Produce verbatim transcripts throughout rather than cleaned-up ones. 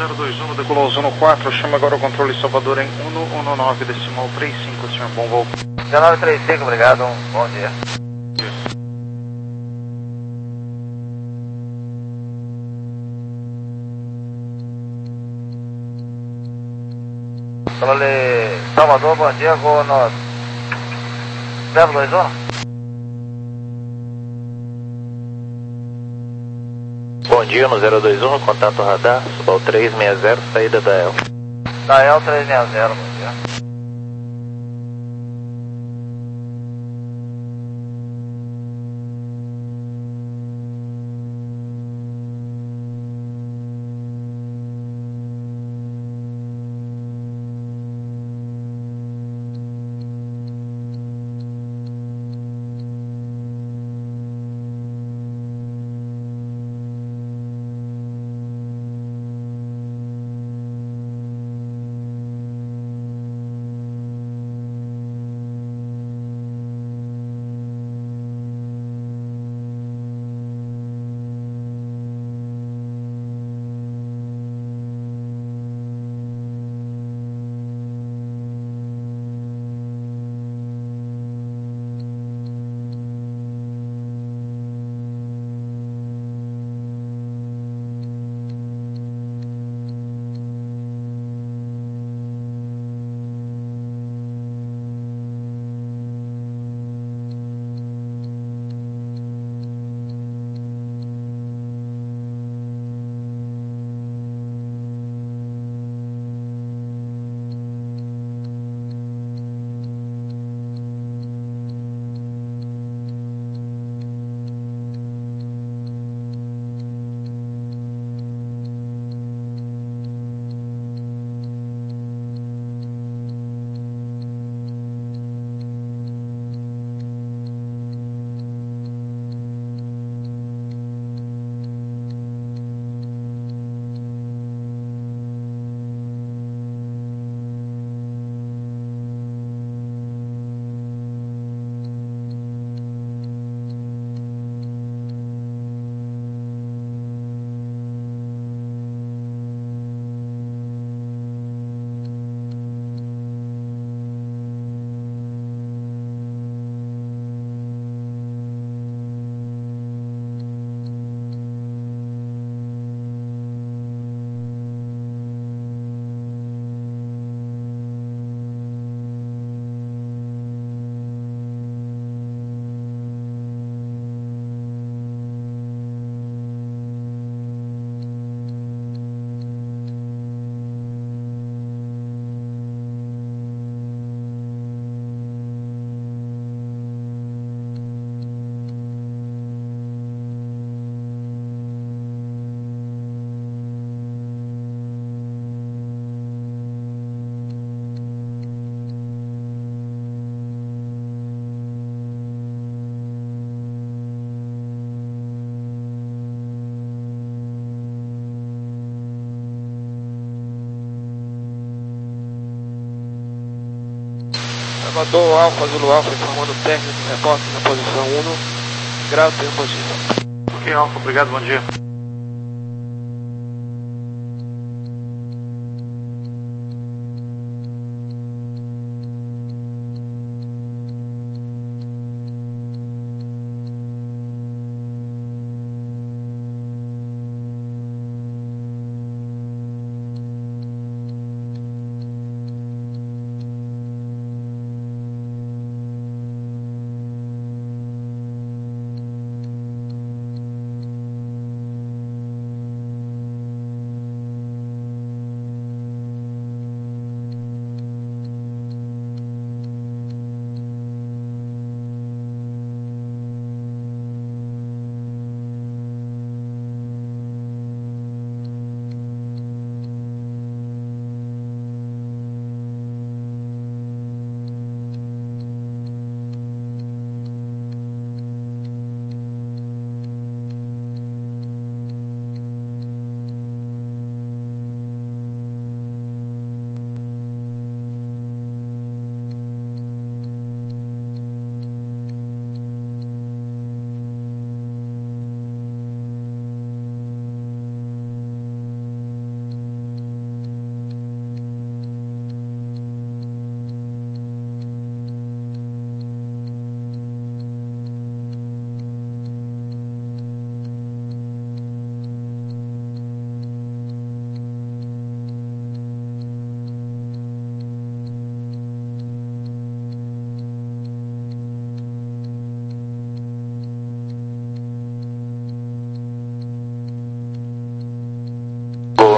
zero dois um, decolou zero quatro, chama agora o controle Salvador em cento e dezenove, decimal trinta e cinco, senhor, bom voo. dezenove trinta e cinco, obrigado, um bom dia. Controle Salvador, bom dia, vou no zero dois um. Bom dia, no zero dois um, contato radar, Subal três seis zero, saída da E L. Da E L três seis zero, bom dia. Salvador Alfa, Zulu Alfa, informando o técnico, reporte na posição um, grau, tenha um bom dia. Ok, Alfa, obrigado, bom dia.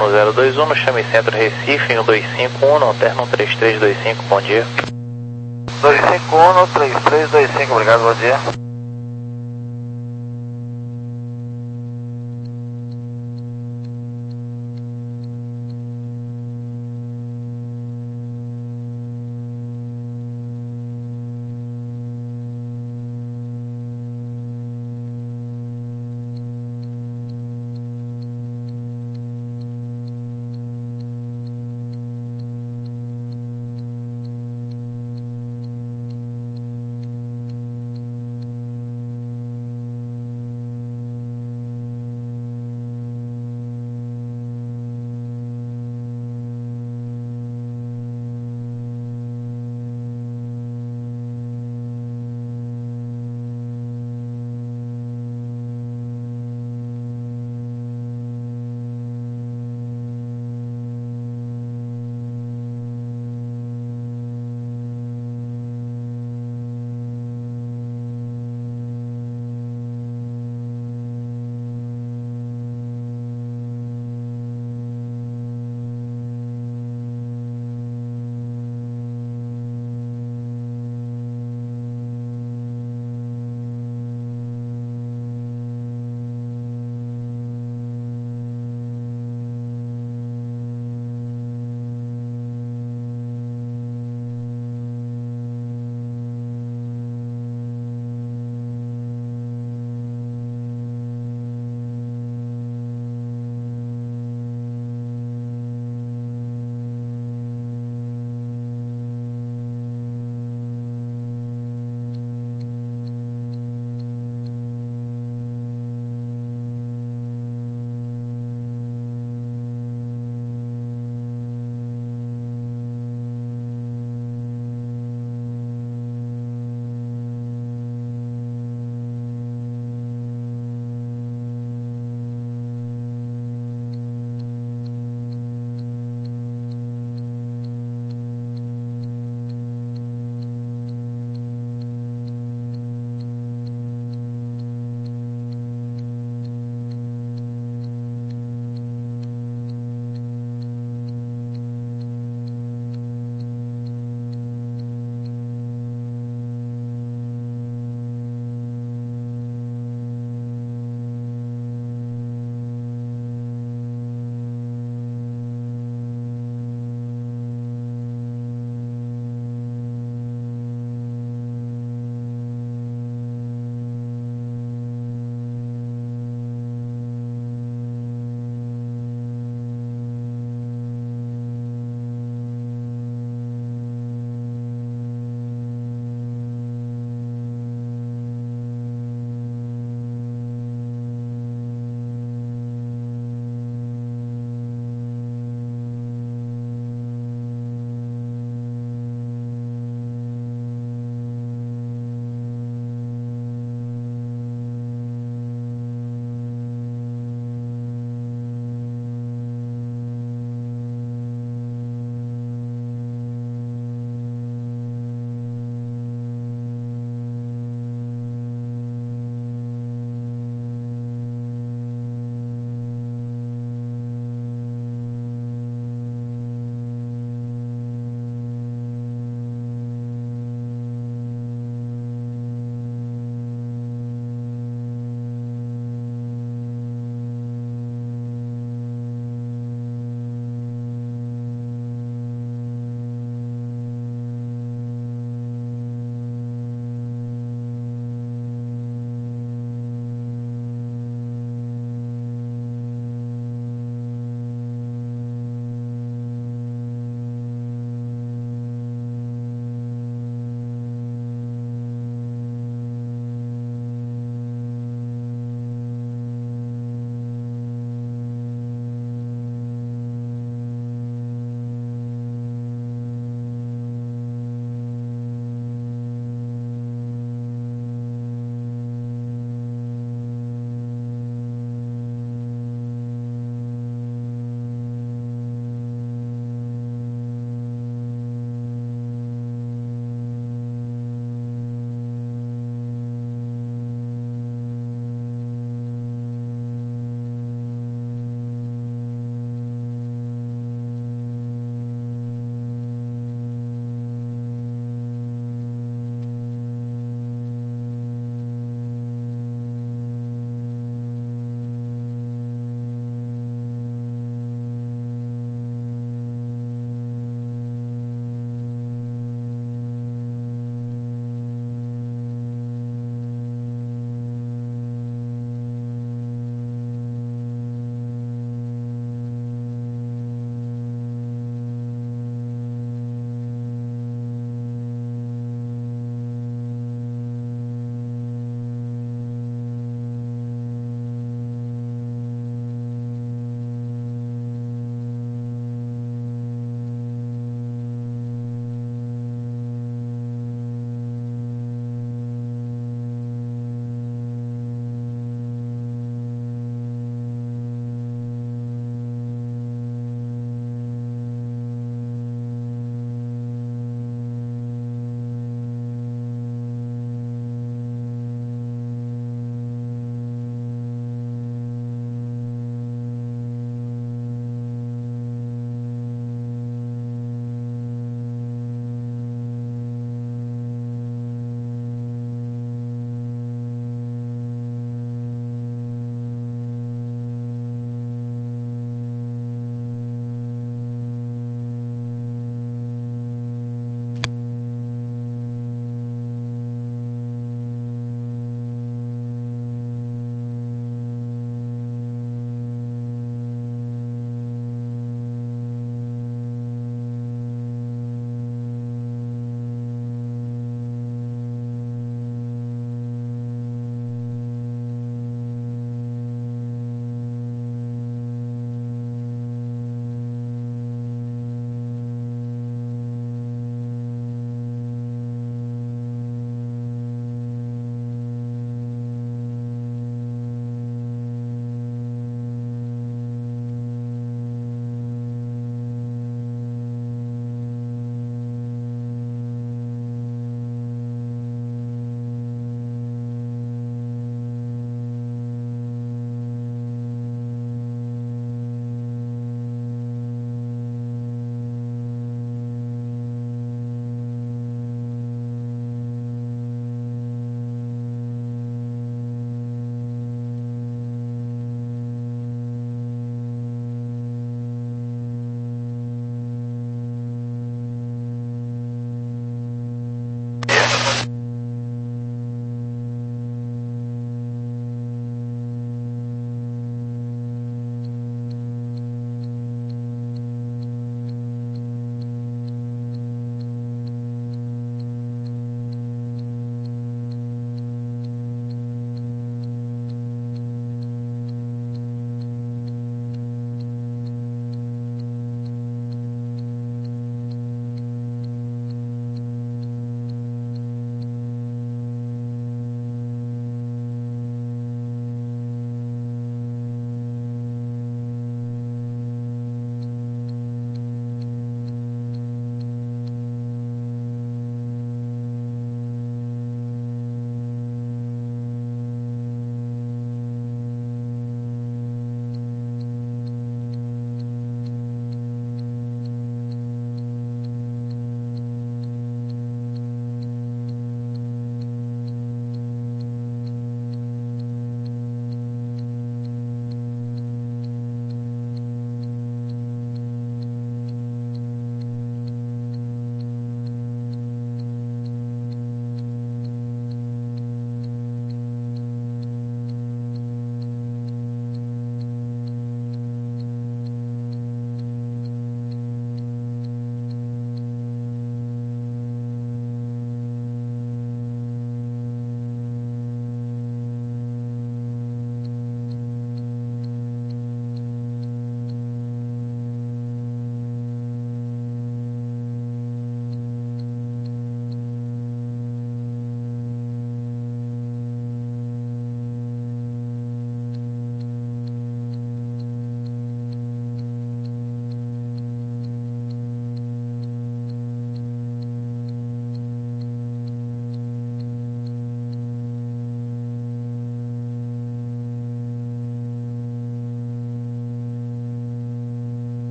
um zero dois um, chame Centro Recife, um dois cinco um, alterna um três três dois cinco, bom dia. dois cinco um, três três dois cinco, obrigado, bom dia.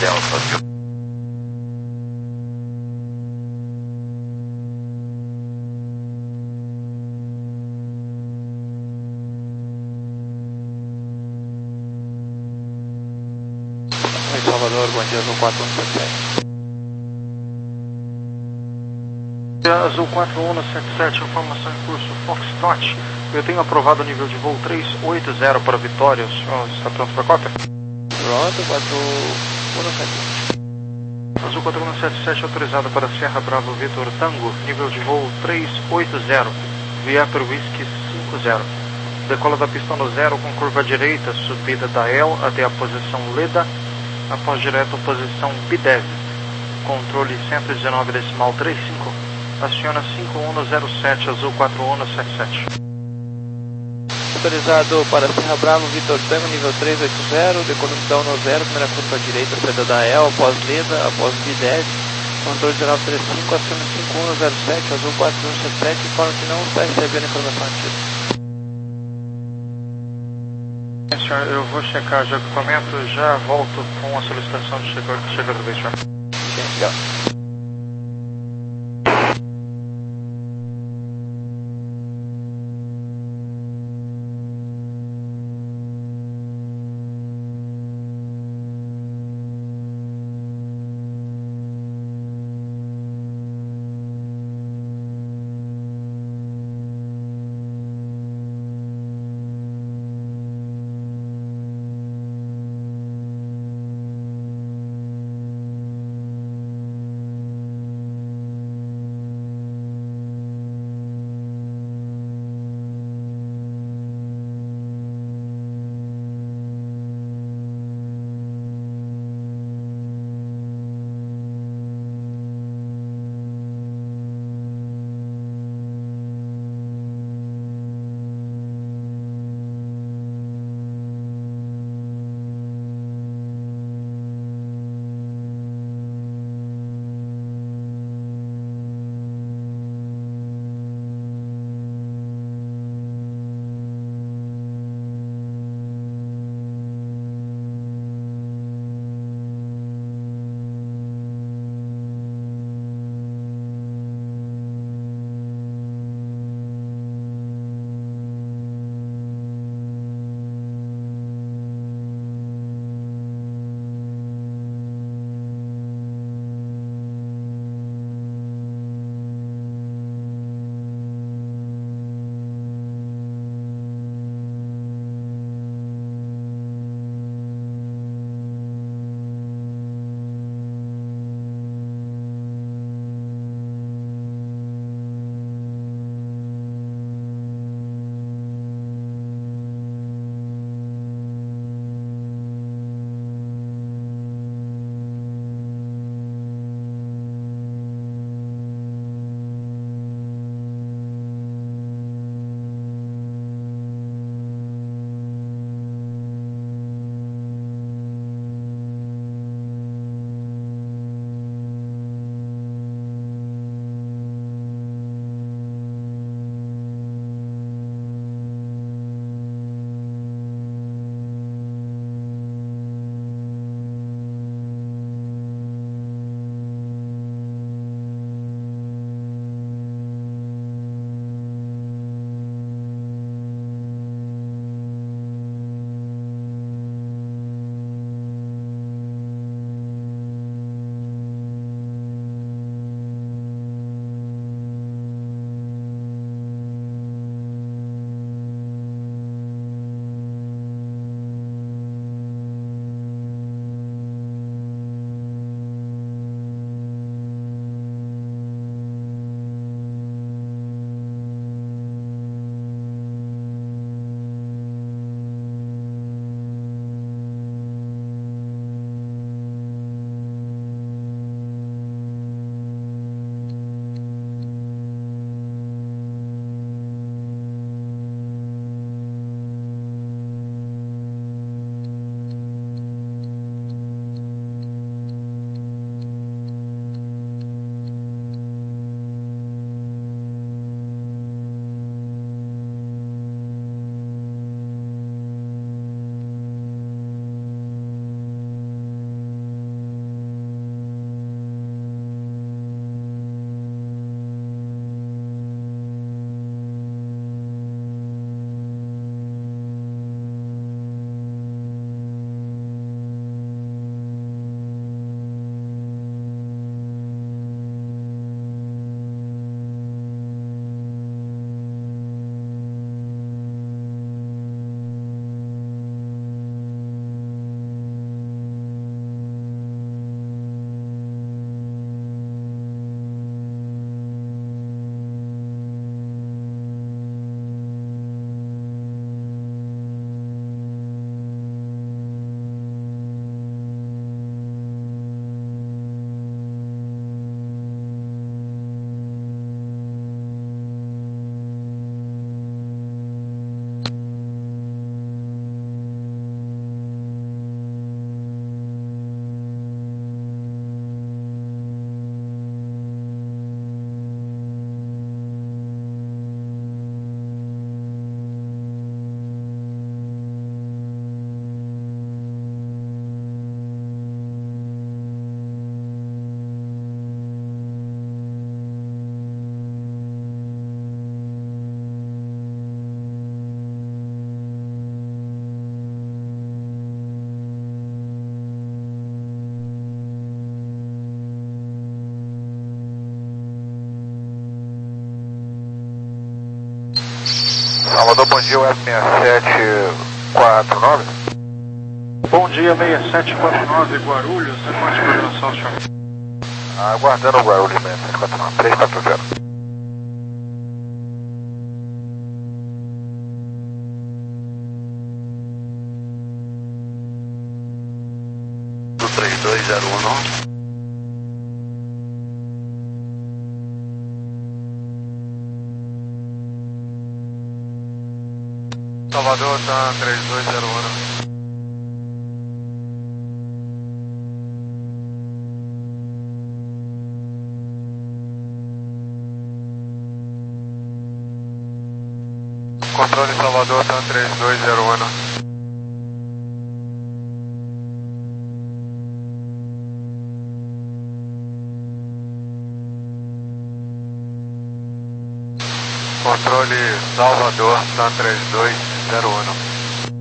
Delta. Oi, Salvador, bom dia, Azul quatro um sete sete. Azul quatro um sete sete, informação em curso Foxtrot. Eu tenho aprovado o nível de voo três oito zero para Vitória. O senhor está pronto para a cópia? Pronto, quatro um sete sete. Azul quatro um sete sete autorizado para Serra Bravo Vitor Tango, nível de voo três oito zero, Viator Whisky cinco zero. Decola da pista no zero com curva direita, subida da E L até a posição Leda, após direto posição Bidev. Controle cento e dezenove decimal trinta e cinco. Aciona cinco um zero sete, Azul quatro um sete sete. Autorizado para Serra Bravo, Vitor Tango, nível três oito zero, decolando down no zero, primeira curva direita, saída da E L, após Leda, após Bidev, controle dezenove trinta e cinco, aciona cinco um zero sete, Azul quatro um sete sete, informa que não está recebendo informação ativa. Senhor, eu vou checar já o equipamento, já volto com a solicitação de chegada chega do beijo. Sim, legal. Salvador, bom dia, Web seis sete quatro nove. Bom dia, seis sete quatro nove, Guarulhos, reporte de coordenação, senhor. Aguardando o Guarulhos, seis sete quatro nove, três quatro zero. três dois zero um. Salvador, tá três dois zero um. Controle Salvador, tá três dois zero um. Controle Salvador, tá três dois zero um.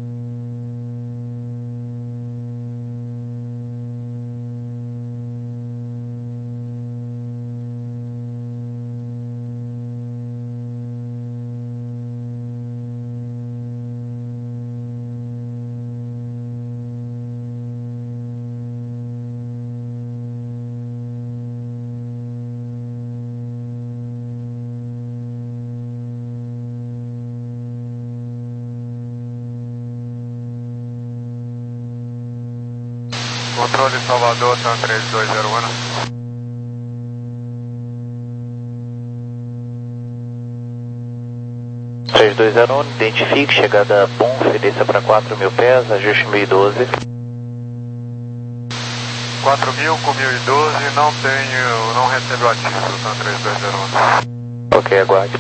Controle Salvador, tá três dois zero um. três dois zero um, identifique, chegada a Bonf, desça para quatro mil pés, ajuste mil e doze. quatro mil com mil e doze, não tenho, não recebo ativo, tá três dois zero um. Ok, aguarde.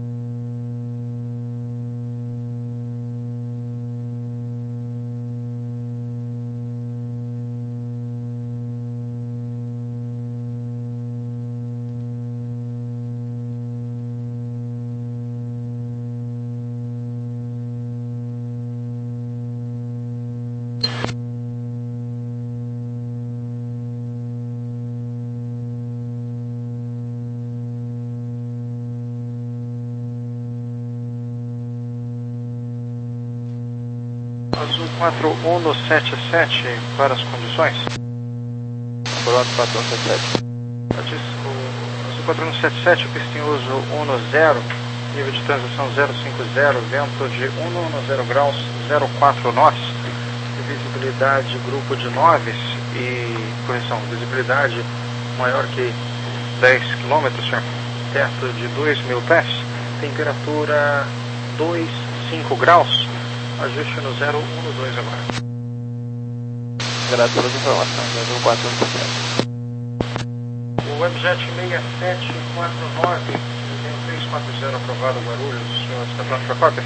Azul quatro um sete sete para as condições. Pronto, quatro um sete sete. Azul quatro um sete sete, pista em uso um zero, nível de transição zero cinco zero, vento de cento graus, zero quatro nós, visibilidade grupo de noves e, correção, visibilidade maior que dez quilômetros, senhor, teto de dois mil pés, temperatura dois cinco graus. Ajuste no zero um dois agora. Graças pelas informações, Azul quatro um sete sete. O Webjet seis sete quatro nove, três quatro zero aprovado, Guarulhos, o senhor está pronto para a cópia?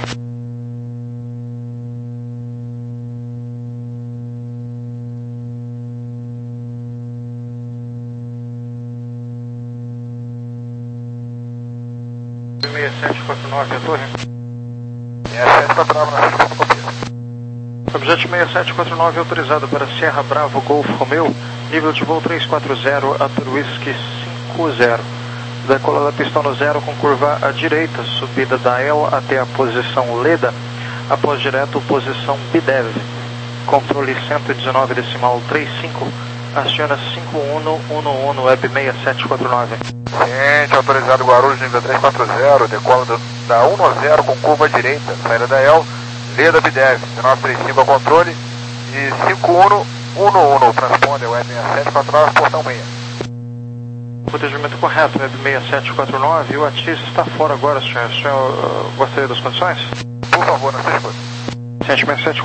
seis sete quatro nove, a torre. seis sete quatro nove, na Objeto seis sete quatro nove autorizado para Sierra Bravo Golf Romeo, nível de voo três quatro zero, Ator Whisky cinco zero. Decola da pista no zero com curva à direita, subida da E L até a posição Leda, após direto posição B D E V. Controle cento e dezenove decimal trinta e cinco, aciona cinco um um um Web seis sete quatro nove. Ciente, autorizado Guarulhos, nível três quatro zero, decola do, da um zero com curva à direita, saída da E L, Leda B D E V, dezenove trinta e cinco ao controle e cinco um um um, transponder Web seis sete quatro nove, portão seis. Protegimento correto, Web seis sete quatro nove, o Atis está fora agora, senhor. O senhor uh, gostaria das condições? Por favor, não se escute. seis sete